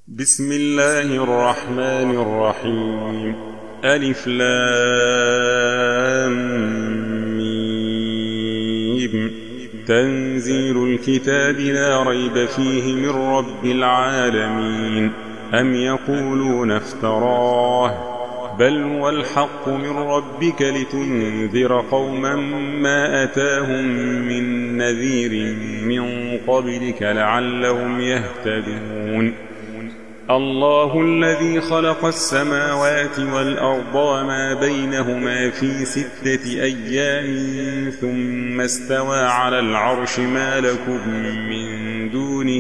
بسم الله الرحمن الرحيم. ألف لام ميم. تنزيل الكتاب لا ريب فيه من رب العالمين. أم يقولون افتراه بل هو الحق من ربك لتنذر قوما ما أتاهم من نذير من قبلك لعلهم يهتدون. الله الذي خلق السماوات والأرض وما بينهما في 6 أيام ثم استوى على العرش ما لكم من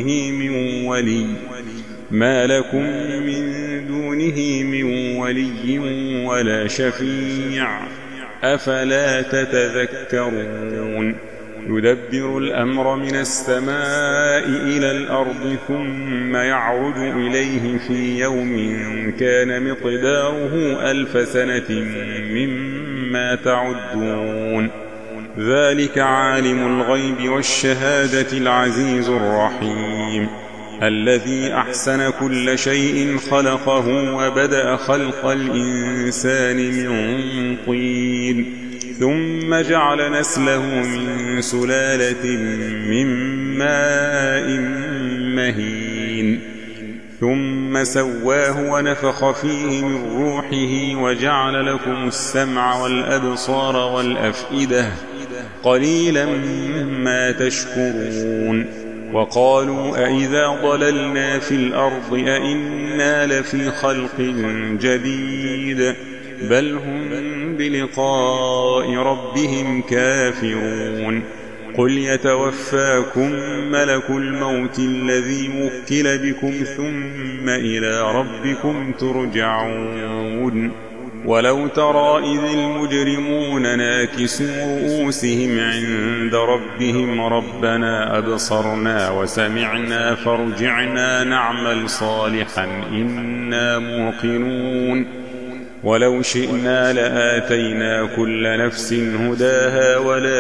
دونه من ولي ولا شفيع أفلا تتذكرون. يدبر الأمر من السماء إلى الأرض ثم يعرج إليه في يوم كان مقداره 1000 سنة مما تعدون. ذلك عالم الغيب والشهادة العزيز الرحيم الذي أحسن كل شيء خلقه وبدأ خلق الإنسان من طين ثم جعل نسله من سلالة من ماء مهين ثم سواه ونفخ فيه من روحه وجعل لكم السمع والأبصار والأفئدة قليلا ما تشكرون. وقالوا أئذا ضللنا في الأرض أئنا لفي خلق جديد بل هم بلقاء ربهم كافرون. قل يتوفاكم ملك الموت الذي وكل بكم ثم إلى ربكم ترجعون. ولو ترى إذ المجرمون ناكسوا رؤوسهم عند ربهم ربنا أبصرنا وسمعنا فارجعنا نعمل صالحا إنا موقنون. ولو شئنا لآتينا كل نفس هداها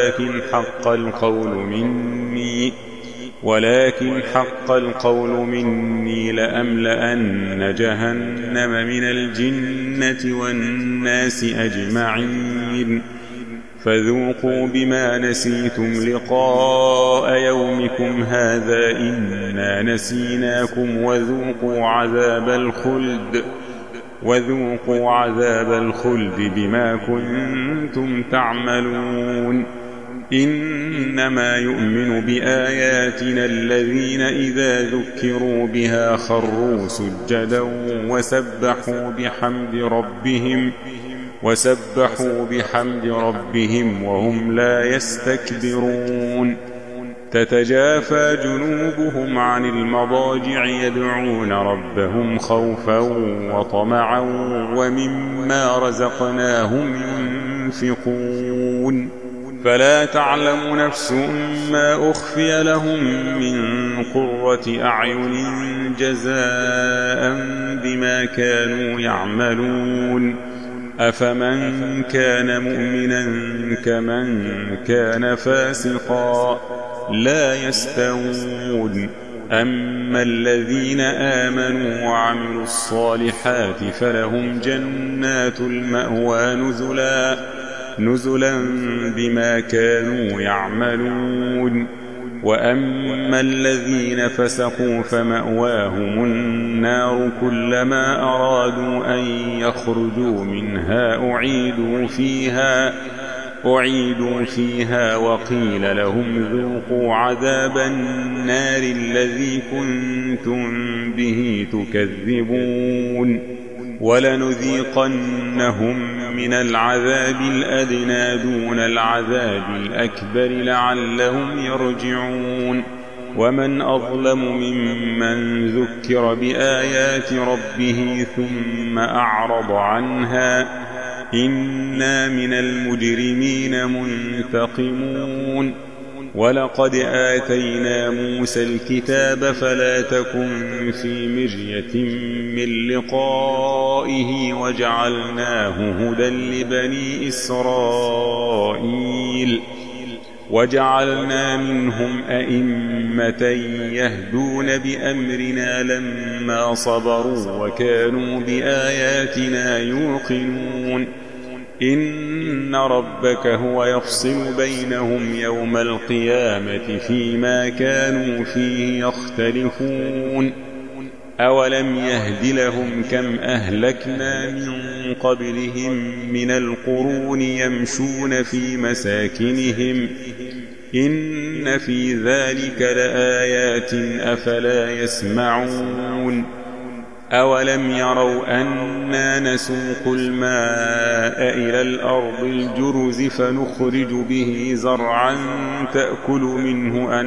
ولكن حق القول مني لأملأن جهنم من الجنة والناس أجمعين. فذوقوا بما نسيتم لقاء يومكم هذا إنا نسيناكم وذوقوا عذاب الخلد بما كنتم تعملون. إنما يؤمن بآياتنا الذين إذا ذكروا بها خروا سجدا وسبحوا بحمد ربهم وهم لا يستكبرون. تتجافى جنوبهم عن المضاجع يدعون ربهم خوفا وطمعا ومما رزقناهم ينفقون. فلا تعلم نفس ما أخفي لهم من قرة أعين جزاء بما كانوا يعملون. أفمن كان مؤمنا كمن كان فاسقا لا يستوون. أما الذين آمنوا وعملوا الصالحات فلهم جنات المأوى نزلا بما كانوا يعملون. وأما الذين فسقوا فمأواهم النار كلما أرادوا أن يخرجوا منها أعيدوا فيها وقيل لهم ذوقوا عذاب النار الذي كنتم به تكذبون. ولنذيقنهم من العذاب الأدنى دون العذاب الأكبر لعلهم يرجعون. ومن أظلم ممن ذكر بآيات ربه ثم أعرض عنها إنا من المجرمين منتقمون. ولقد آتينا موسى الكتاب فلا تكن في مرية من لقائه وجعلناه هدى لبني إسرائيل. وجعلنا منهم أئمة يهدون بأمرنا لما صبروا وكانوا بآياتنا يوقنون إن ربك هو يفصل بينهم يوم القيامة فيما كانوا فيه يختلفون أولم يهد لهم كم أهلكنا من قبلهم من القرون يمشون في مساكنهم إن في ذلك لآيات أفلا يسمعون أولم يروا أنا نسوق الماء إلى الأرض الجرز فنخرج به زرعا تأكل منه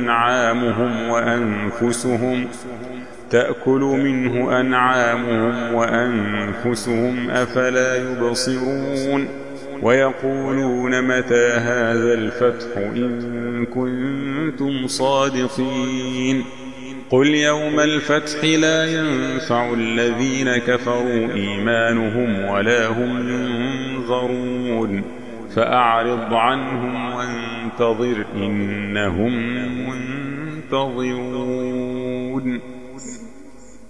أنعامهم وأنفسهم أفلا يبصرون ويقولون متى هذا الفتح إن كنتم صادقين قل يوم الفتح لا ينفع الذين كفروا إيمانهم ولا هم ينظرون فأعرض عنهم وانتظر إنهم منتظرون